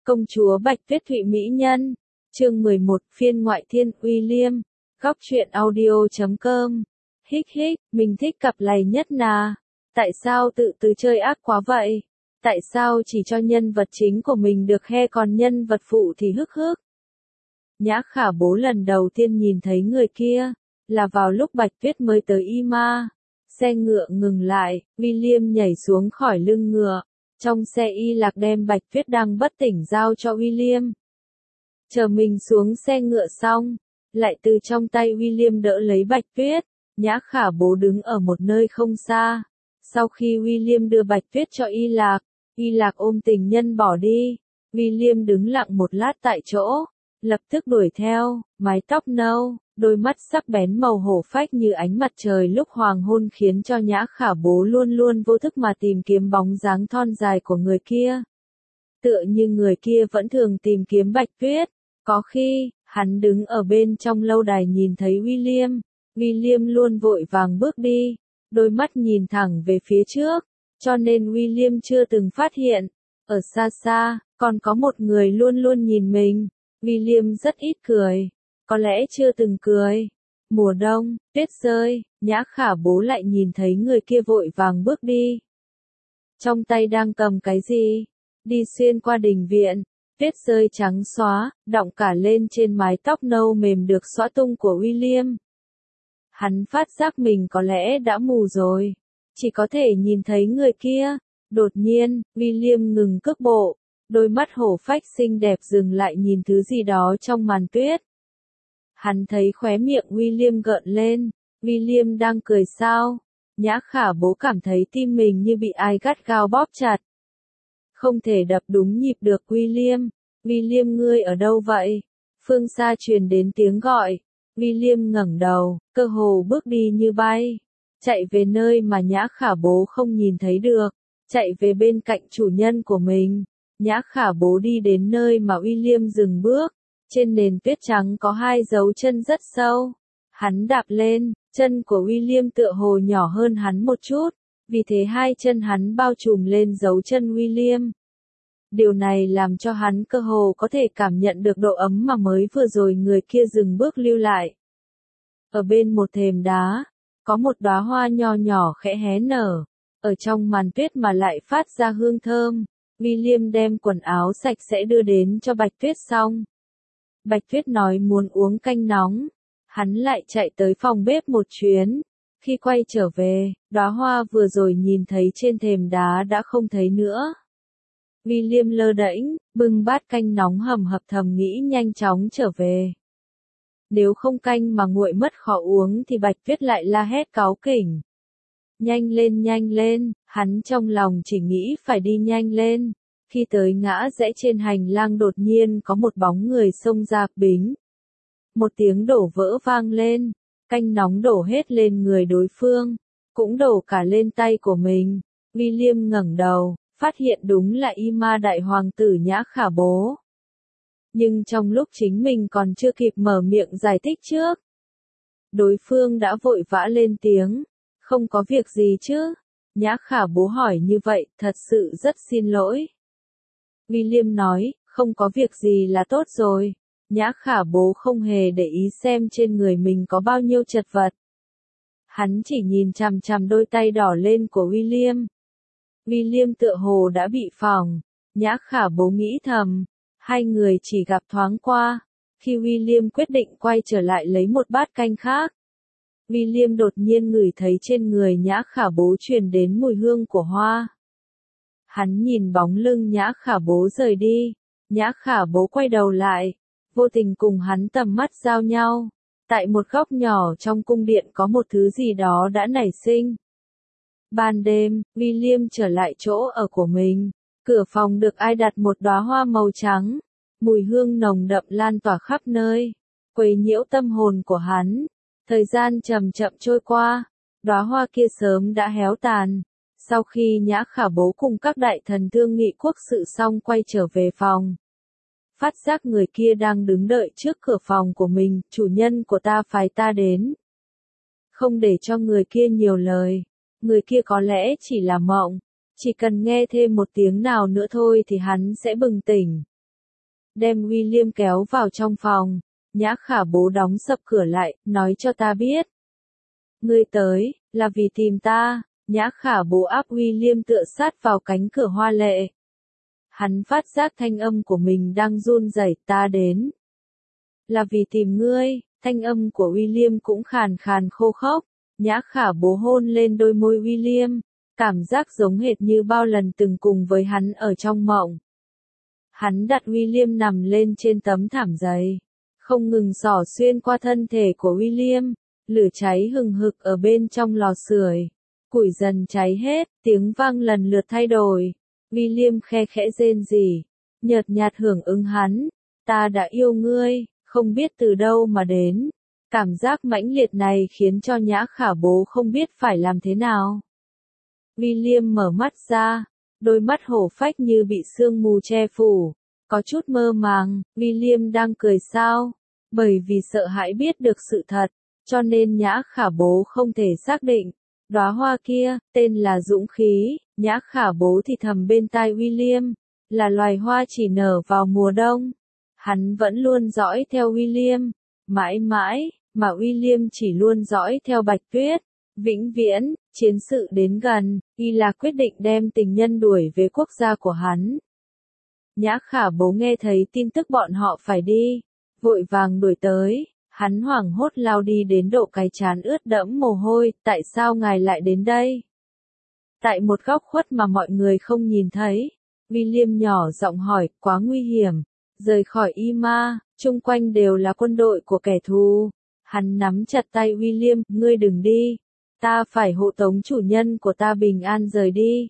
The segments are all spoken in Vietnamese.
Công chúa Bạch Tuyết Thụy Mỹ Nhân. Chương 11, phiên ngoại thiên, William. Góc truyện audio.com. Hích hích, mình thích cặp này nhất nà. Tại sao tự từ chơi ác quá vậy? Tại sao chỉ cho nhân vật chính của mình được he còn nhân vật phụ thì hức hức? Nhã Khả Bố lần đầu tiên nhìn thấy người kia, là vào lúc Bạch Tuyết mới tới Y-Ma. Xe ngựa ngừng lại, William nhảy xuống khỏi lưng ngựa. Trong xe Y Lạc đem Bạch Tuyết đang bất tỉnh giao cho William. Chờ mình xuống xe ngựa xong, lại từ trong tay William đỡ lấy Bạch Tuyết. Nhã Khả Bố đứng ở một nơi không xa. Sau khi William đưa Bạch Tuyết cho Y Lạc ôm tình nhân bỏ đi. William đứng lặng một lát tại chỗ, lập tức đuổi theo, mái tóc nâu, đôi mắt sắc bén màu hổ phách như ánh mặt trời lúc hoàng hôn khiến cho Nhã Khả Bố luôn luôn vô thức mà tìm kiếm bóng dáng thon dài của người kia. Tựa như người kia vẫn thường tìm kiếm Bạch Tuyết. Có khi, hắn đứng ở bên trong lâu đài nhìn thấy William luôn vội vàng bước đi, đôi mắt nhìn thẳng về phía trước, cho nên William chưa từng phát hiện. Ở xa xa, còn có một người luôn luôn nhìn mình. William rất ít cười, có lẽ chưa từng cười. Mùa đông, tuyết rơi, Nhã Khả Bố lại nhìn thấy người kia vội vàng bước đi. Trong tay đang cầm cái gì? Đi xuyên qua đình viện, tuyết rơi trắng xóa, đọng cả lên trên mái tóc nâu mềm được xõa tung của William. Hắn phát giác mình có lẽ đã mù rồi, chỉ có thể nhìn thấy người kia. Đột nhiên, William ngừng cước bộ, đôi mắt hổ phách xinh đẹp dừng lại nhìn thứ gì đó trong màn tuyết. Hắn thấy khóe miệng William gợn lên. William đang cười sao? Nhã Khả Bố cảm thấy tim mình như bị ai gắt gao bóp chặt. Không thể đập đúng nhịp được William. William ngươi ở đâu vậy? Phương xa truyền đến tiếng gọi. William ngẩng đầu, cơ hồ bước đi như bay. Chạy về nơi mà Nhã Khả Bố không nhìn thấy được. Chạy về bên cạnh chủ nhân của mình. Nhã Khả Bố đi đến nơi mà William dừng bước. Trên nền tuyết trắng có hai dấu chân rất sâu. Hắn đạp lên, chân của William tựa hồ nhỏ hơn hắn một chút. Vì thế hai chân hắn bao trùm lên dấu chân William. Điều này làm cho hắn cơ hồ có thể cảm nhận được độ ấm mà mới vừa rồi người kia dừng bước lưu lại. Ở bên một thềm đá, có một đóa hoa nho nhỏ khẽ hé nở. Ở trong màn tuyết mà lại phát ra hương thơm. William đem quần áo sạch sẽ đưa đến cho Bạch Tuyết xong. Bạch Tuyết nói muốn uống canh nóng. Hắn lại chạy tới phòng bếp một chuyến. Khi quay trở về, đóa hoa vừa rồi nhìn thấy trên thềm đá đã không thấy nữa. William lơ đễnh, bưng bát canh nóng hầm hập thầm nghĩ nhanh chóng trở về. Nếu không canh mà nguội mất khó uống thì Bạch Tuyết lại la hét cáu kỉnh. Nhanh lên, hắn trong lòng chỉ nghĩ phải đi nhanh lên. Khi tới ngã rẽ trên hành lang đột nhiên có một bóng người xông ra, bính. Một tiếng đổ vỡ vang lên, canh nóng đổ hết lên người đối phương, cũng đổ cả lên tay của mình. William ngẩng đầu, phát hiện đúng là Y-Ma đại hoàng tử Nhã Khả Bố. Nhưng trong lúc chính mình còn chưa kịp mở miệng giải thích trước, đối phương đã vội vã lên tiếng, không có việc gì chứ? Nhã Khả Bố hỏi như vậy, thật sự rất xin lỗi. William nói, không có việc gì là tốt rồi. Nhã Khả Bố không hề để ý xem trên người mình có bao nhiêu chật vật. Hắn chỉ nhìn chằm chằm đôi tay đỏ lên của William. William tựa hồ đã bị phỏng. Nhã Khả Bố nghĩ thầm. Hai người chỉ gặp thoáng qua. Khi William quyết định quay trở lại lấy một bát canh khác, William đột nhiên ngửi thấy trên người Nhã Khả Bố truyền đến mùi hương của hoa. Hắn nhìn bóng lưng Nhã Khả Bố rời đi. Nhã Khả Bố quay đầu lại, vô tình cùng hắn tầm mắt giao nhau. Tại một góc nhỏ trong cung điện có một thứ gì đó đã nảy sinh. Ban đêm, William trở lại chỗ ở của mình. Cửa phòng được ai đặt một đóa hoa màu trắng. Mùi hương nồng đậm lan tỏa khắp nơi, quấy nhiễu tâm hồn của hắn. Thời gian chậm chậm trôi qua, đóa hoa kia sớm đã héo tàn. Sau khi Nhã Khả Bố cùng các đại thần thương nghị quốc sự xong quay trở về phòng, phát giác người kia đang đứng đợi trước cửa phòng của mình. Chủ nhân của ta phái ta đến. Không để cho người kia nhiều lời. Người kia có lẽ chỉ là mộng. Chỉ cần nghe thêm một tiếng nào nữa thôi thì hắn sẽ bừng tỉnh. đem William kéo vào trong phòng. Nhã Khả Bố đóng sập cửa lại, nói cho ta biết. Ngươi tới, là vì tìm ta. Nhã Khả Bố áp William tựa sát vào cánh cửa hoa lệ. Hắn phát giác thanh âm của mình đang run rẩy, ta đến. Là vì tìm ngươi, thanh âm của William cũng khàn khàn khô khốc. Nhã Khả Bố hôn lên đôi môi William, cảm giác giống hệt như bao lần từng cùng với hắn ở trong mộng. Hắn đặt William nằm lên trên tấm thảm dày, không ngừng xỏ xuyên qua thân thể của William, lửa cháy hừng hực ở bên trong lò sưởi, củi dần cháy hết, tiếng vang lần lượt thay đổi. William khe khẽ rên rỉ, nhợt nhạt hưởng ứng hắn, ta đã yêu ngươi, không biết từ đâu mà đến. Cảm giác mãnh liệt này khiến cho Nhã Khả Bố không biết phải làm thế nào. William mở mắt ra, đôi mắt hổ phách như bị sương mù che phủ, có chút mơ màng. William đang cười sao? Bởi vì sợ hãi biết được sự thật, cho nên Nhã Khả Bố không thể xác định. Đóa hoa kia, tên là dũng khí. Nhã Khả Bố thì thầm bên tai William, là loài hoa chỉ nở vào mùa đông. Hắn vẫn luôn dõi theo William, mãi mãi, mà William chỉ luôn dõi theo Bạch Tuyết. Vĩnh viễn, chiến sự đến gần, y là quyết định đem tình nhân đuổi về quốc gia của hắn. Nhã Khả Bố nghe thấy tin tức bọn họ phải đi, vội vàng đuổi tới, hắn hoảng hốt lao đi đến độ cái trán ướt đẫm mồ hôi, tại sao ngài lại đến đây? Tại một góc khuất mà mọi người không nhìn thấy, William nhỏ giọng hỏi, quá nguy hiểm, rời khỏi Ima, chung quanh đều là quân đội của kẻ thù. Hắn nắm chặt tay William, ngươi đừng đi, ta phải hộ tống chủ nhân của ta bình an rời đi.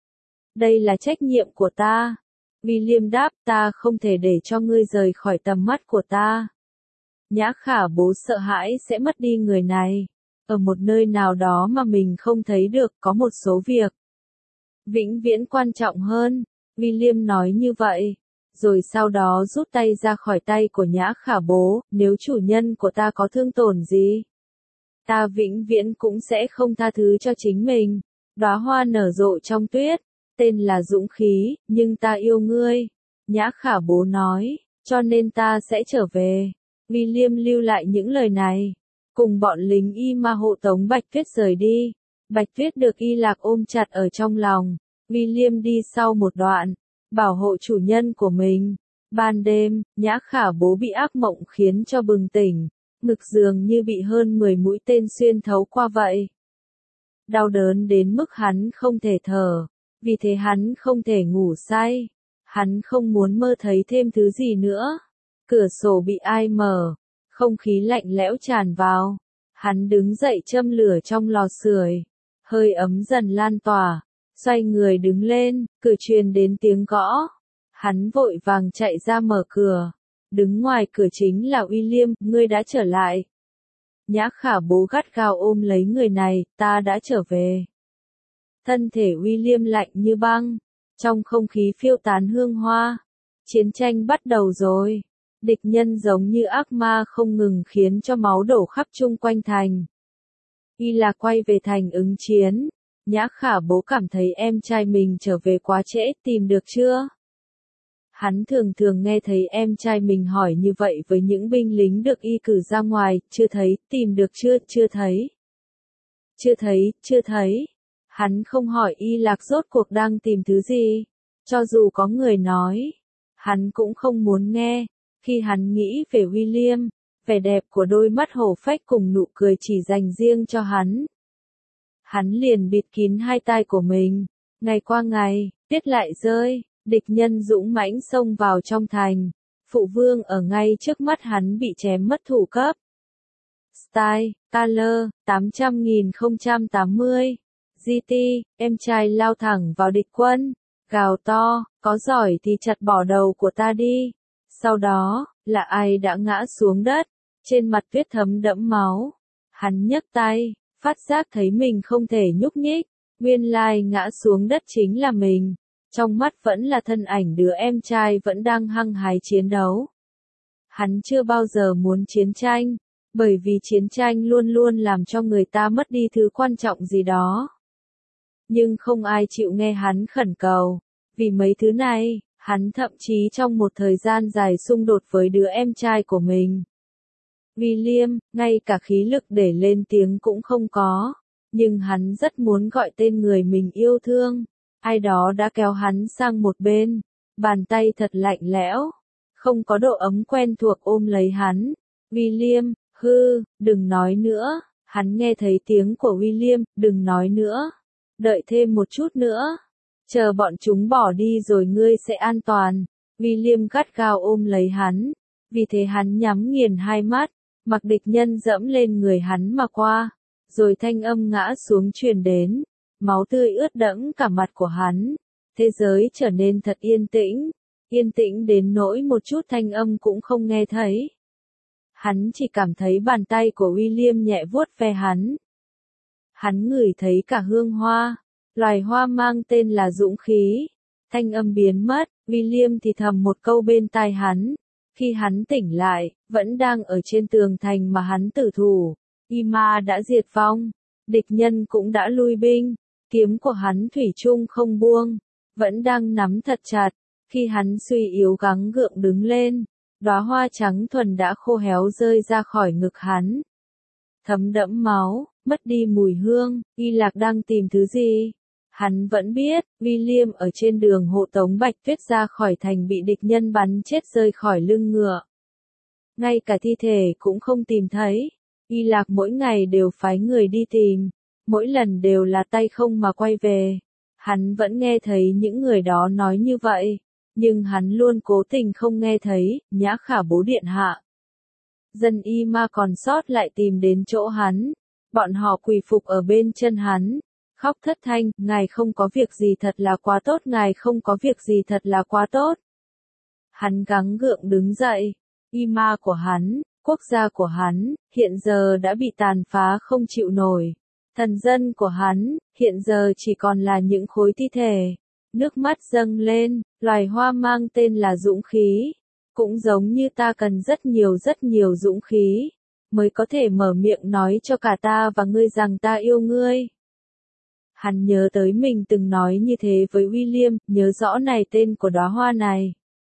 Đây là trách nhiệm của ta. William đáp, ta không thể để cho ngươi rời khỏi tầm mắt của ta. Nhã Khả Bố sợ hãi sẽ mất đi người này. Ở một nơi nào đó mà mình không thấy được, có một số việc vĩnh viễn quan trọng hơn. William nói như vậy, rồi sau đó rút tay ra khỏi tay của Nhã Khả Bố, nếu chủ nhân của ta có thương tổn gì, ta vĩnh viễn cũng sẽ không tha thứ cho chính mình. Đóa hoa nở rộ trong tuyết, tên là dũng khí, nhưng ta yêu ngươi. Nhã Khả Bố nói, cho nên ta sẽ trở về. William lưu lại những lời này, cùng bọn lính Ima hộ tống Bạch Tuyết rời đi. Bạch Tuyết được Y Lạc ôm chặt ở trong lòng. William đi sau một đoạn, bảo hộ chủ nhân của mình. Ban đêm, Nhã Khả Bố bị ác mộng khiến cho bừng tỉnh, ngực dường như bị hơn 10 mũi tên xuyên thấu qua vậy. Đau đớn đến mức hắn không thể thở, vì thế hắn không thể ngủ say. Hắn không muốn mơ thấy thêm thứ gì nữa. Cửa sổ bị ai mở, không khí lạnh lẽo tràn vào. Hắn đứng dậy châm lửa trong lò sưởi, hơi ấm dần lan tỏa, xoay người đứng lên, cửa truyền đến tiếng gõ. Hắn vội vàng chạy ra mở cửa. Đứng ngoài cửa chính là William, ngươi đã trở lại. Nhã Khả Bố gắt gao ôm lấy người này, ta đã trở về. Thân thể William lạnh như băng, trong không khí phiêu tán hương hoa. Chiến tranh bắt đầu rồi. Địch nhân giống như ác ma không ngừng khiến cho máu đổ khắp chung quanh thành. Y là quay về thành ứng chiến. Nhã Khả Bố cảm thấy em trai mình trở về quá trễ, tìm được chưa? Hắn thường thường nghe thấy em trai mình hỏi như vậy với những binh lính được y cử ra ngoài, chưa thấy, tìm được chưa, chưa thấy. Chưa thấy, chưa thấy. Hắn không hỏi Y Lạc rốt cuộc đang tìm thứ gì. Cho dù có người nói, hắn cũng không muốn nghe. Khi hắn nghĩ về William, vẻ đẹp của đôi mắt hổ phách cùng nụ cười chỉ dành riêng cho hắn, hắn liền bịt kín hai tai của mình. Ngày qua ngày, tuyết lại rơi, địch nhân dũng mãnh xông vào trong thành. Phụ vương ở ngay trước mắt hắn bị chém mất thủ cấp. Style, Color, 800.080. GT, em trai lao thẳng vào địch quân, gào to, có giỏi thì chặt bỏ đầu của ta đi. Sau đó, là ai đã ngã xuống đất, trên mặt tuyết thấm đẫm máu. Hắn nhấc tay, phát giác thấy mình không thể nhúc nhích, nguyên lai ngã xuống đất chính là mình. Trong mắt vẫn là thân ảnh đứa em trai vẫn đang hăng hái chiến đấu. Hắn chưa bao giờ muốn chiến tranh, bởi vì chiến tranh luôn luôn làm cho người ta mất đi thứ quan trọng gì đó. Nhưng không ai chịu nghe hắn khẩn cầu, vì mấy thứ này, Hắn thậm chí trong một thời gian dài xung đột với đứa em trai của mình. William, ngay cả khí lực để lên tiếng cũng không có, nhưng hắn rất muốn gọi tên người mình yêu thương. Ai đó đã kéo hắn sang một bên, bàn tay thật lạnh lẽo, không có độ ấm quen thuộc ôm lấy hắn. William, đừng nói nữa. Hắn nghe thấy tiếng của William, đừng nói nữa. Đợi thêm một chút nữa. Chờ bọn chúng bỏ đi rồi ngươi sẽ an toàn. William gắt gao ôm lấy hắn. Vì thế hắn nhắm nghiền hai mắt, mặc địch nhân dẫm lên người hắn mà qua. Rồi thanh âm ngã xuống truyền đến. Máu tươi ướt đẫm cả mặt của hắn. Thế giới trở nên thật yên tĩnh. Yên tĩnh đến nỗi một chút thanh âm cũng không nghe thấy. Hắn chỉ cảm thấy bàn tay của William nhẹ vuốt ve hắn. Hắn ngửi thấy cả hương hoa. Loài hoa mang tên là dũng khí. Thanh âm biến mất, William thì thầm một câu bên tai hắn. Khi hắn tỉnh lại, vẫn đang ở trên tường thành mà hắn tử thủ. Ima đã diệt vong. Địch nhân cũng đã lui binh. Kiếm của hắn thủy chung không buông. Vẫn đang nắm thật chặt. Khi hắn suy yếu gắng gượng đứng lên, đóa hoa trắng thuần đã khô héo rơi ra khỏi ngực hắn. Thấm đẫm máu, mất đi mùi hương, Y Lạc đang tìm thứ gì? Hắn vẫn biết, William ở trên đường hộ tống Bạch Tuyết ra khỏi thành bị địch nhân bắn chết rơi khỏi lưng ngựa. Ngay cả thi thể cũng không tìm thấy. Y Lạc mỗi ngày đều phái người đi tìm, mỗi lần đều là tay không mà quay về. Hắn vẫn nghe thấy những người đó nói như vậy. Nhưng hắn luôn cố tình không nghe thấy. Nhã Khả bố điện hạ. Dân Y Ma còn sót lại tìm đến chỗ hắn. Bọn họ quỳ phục ở bên chân hắn. Khóc thất thanh, ngài không có việc gì thật là quá tốt, ngài không có việc gì thật là quá tốt. Hắn gắng gượng đứng dậy. Y Ma của hắn, quốc gia của hắn, hiện giờ đã bị tàn phá không chịu nổi. Thần dân của hắn, hiện giờ chỉ còn là những khối thi thể. Nước mắt dâng lên, loài hoa mang tên là dũng khí. Cũng giống như ta cần rất nhiều dũng khí, mới có thể mở miệng nói cho cả ta và ngươi rằng ta yêu ngươi. Hắn nhớ tới mình từng nói như thế với William, nhớ rõ này tên của đóa hoa này.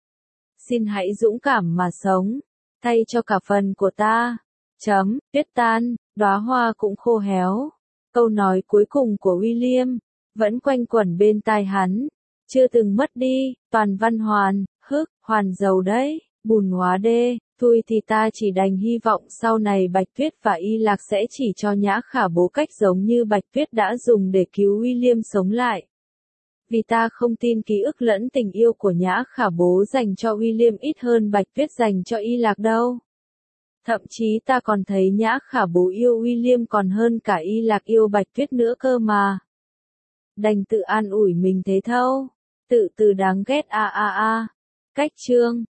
Xin hãy dũng cảm mà sống, thay cho cả phần của ta. Tuyết tan, đóa hoa cũng khô héo. Câu nói cuối cùng của William vẫn quanh quẩn bên tai hắn. Chưa từng mất đi, toàn văn hoàn, hoàn dầu đấy, bùn hóa đê, thôi thì ta chỉ đành hy vọng sau này Bạch Tuyết và Y Lạc sẽ chỉ cho Nhã Khả bố cách giống như Bạch Tuyết đã dùng để cứu William sống lại. Vì ta không tin ký ức lẫn tình yêu của Nhã Khả bố dành cho William ít hơn Bạch Tuyết dành cho Y Lạc đâu. Thậm chí ta còn thấy Nhã Khả bố yêu William còn hơn cả Y Lạc yêu Bạch Tuyết nữa cơ mà. Đành tự an ủi mình thế thâu. Tự từ đáng ghét Cách chương